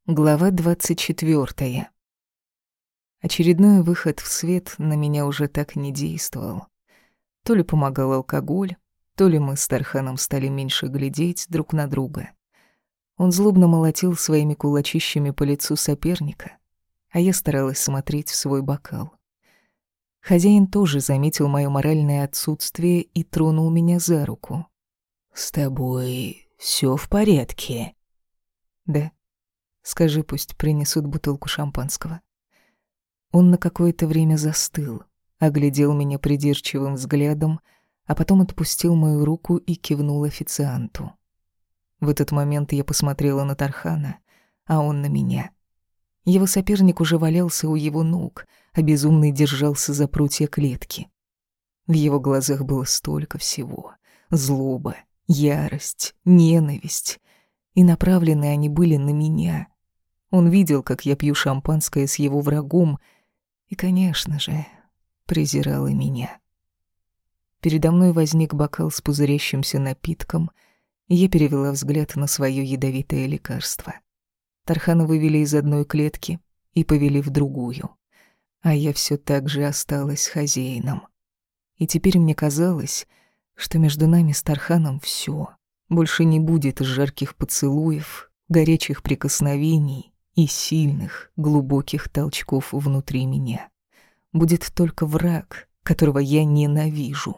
Глава 24. Очередной выход в свет на меня уже так не действовал. То ли помогал алкоголь, то ли мы с Тарханом стали меньше глядеть друг на друга. Он злобно молотил своими кулачищами по лицу соперника, а я старалась смотреть в свой бокал. Хозяин тоже заметил моё моральное отсутствие и тронул меня за руку. «С тобой всё в порядке?» «Да. Скажи, пусть принесут бутылку шампанского». Он на какое-то время застыл, оглядел меня придирчивым взглядом, а потом отпустил мою руку и кивнул официанту. В этот момент я посмотрела на Тархана, а он на меня. Его соперник уже валялся у его ног, а безумный держался за прутья клетки. В его глазах было столько всего: злоба, ярость, ненависть. И направлены они были на меня. Он видел, как я пью шампанское с его врагом, и, конечно же, презирал и меня. Передо мной возник бокал с пузырящимся напитком, и я перевела взгляд на своё ядовитое лекарство. Тархана вывели из одной клетки и повели в другую, а я всё так же осталась хозяином. И теперь мне казалось, что между нами с Тарханом всё. Больше не будет жарких поцелуев, горячих прикосновений и сильных, глубоких толчков внутри меня. Будет только враг, которого я ненавижу.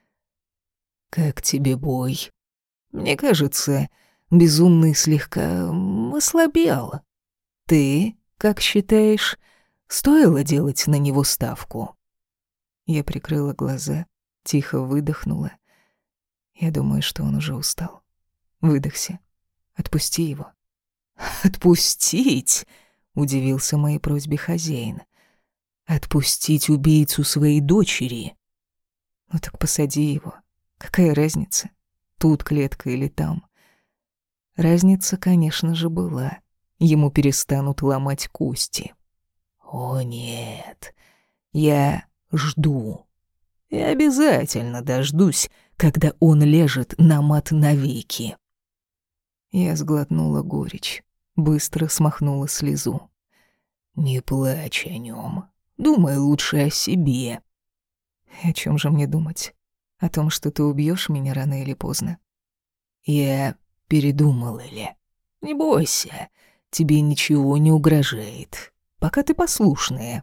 «Как тебе бой? Мне кажется, безумный слегка ослабел. Ты, как считаешь, стоило делать на него ставку?» Я прикрыла глаза, тихо выдохнула. Я думаю, что он уже устал. Выдохся. Отпусти его. «Отпустить?» — удивился моей просьбе хозяин. «Отпустить убийцу своей дочери?» Ну так посади его. Какая разница, тут клетка или там? Разница, конечно же, была. Ему перестанут ломать кости. «О нет, я жду. И обязательно дождусь, когда он лежит на мат навеки». Я сглотнула горечь, быстро смахнула слезу. «Не плачь о нём. Думай лучше о себе». О чём же мне думать? О том, что ты убьёшь меня рано или поздно? Я передумал, Эля. Не бойся, тебе ничего не угрожает, пока ты послушная.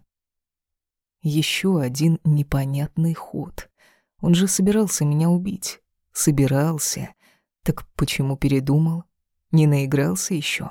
Ещё один непонятный ход. Он же собирался меня убить. Собирался. Так почему передумал? Не наигрался ещё?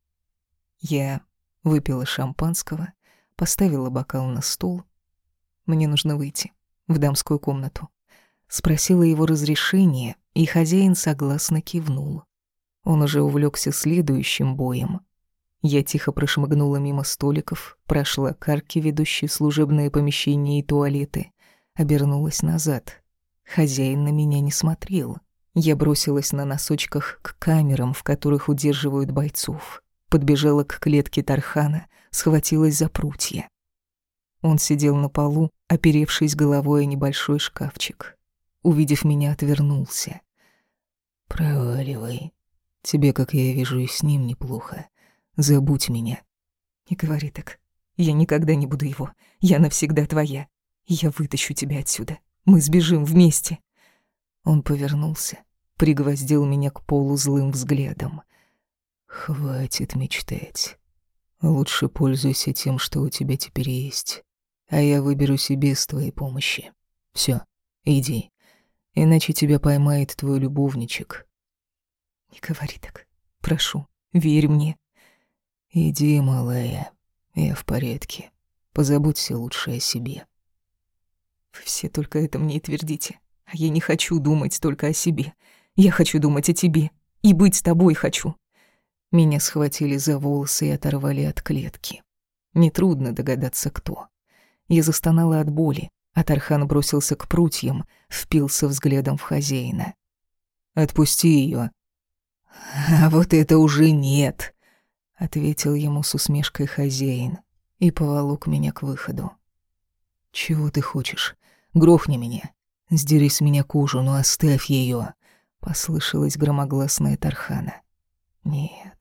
Я выпила шампанского, поставила бокал на стол. Мне нужно выйти в дамскую комнату. Спросила его разрешения, и хозяин согласно кивнул. Он уже увлёкся следующим боем. Я тихо прошмыгнула мимо столиков, прошла к арке, ведущей в служебные помещения и туалеты, обернулась назад. Хозяин на меня не смотрел. Я бросилась на носочках к камерам, в которых удерживают бойцов. Подбежала к клетке Тархана, схватилась за прутья. Он сидел на полу, оперевшись головой о небольшой шкафчик. Увидев меня, отвернулся. «Проваливай. Тебе, как я вижу, и с ним неплохо. Забудь меня». «Не говори так. Я никогда не буду его. Я навсегда твоя. Я вытащу тебя отсюда. Мы сбежим вместе». Он повернулся, пригвоздил меня к полу злым взглядом. «Хватит мечтать. Лучше пользуйся тем, что у тебя теперь есть. А я выберусь и без твоей помощи. Всё, иди. Иначе тебя поймает твой любовничек». «Не говори так. Прошу, верь мне». «Иди, малая. Я в порядке. Позаботься лучше о себе». Вы все только это мне и твердите. А я не хочу думать только о себе. Я хочу думать о тебе. И быть с тобой хочу. Меня схватили за волосы и оторвали от клетки. Нетрудно догадаться, кто. Я застонала от боли, а Тархан бросился к прутьям, впился взглядом в хозяина. «Отпусти её». «А вот это уже нет», — ответил ему с усмешкой хозяин и поволок меня к выходу. «Чего ты хочешь? Грохни меня. Сдери с меня кожу, но оставь её», — послышалось громогласное Тархана. Нет,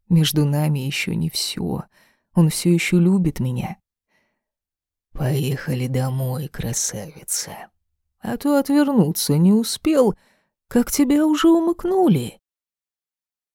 Между нами еще не все. Он все еще любит меня. Поехали домой, красавица. А то отвернуться не успел, как тебя уже умыкнули.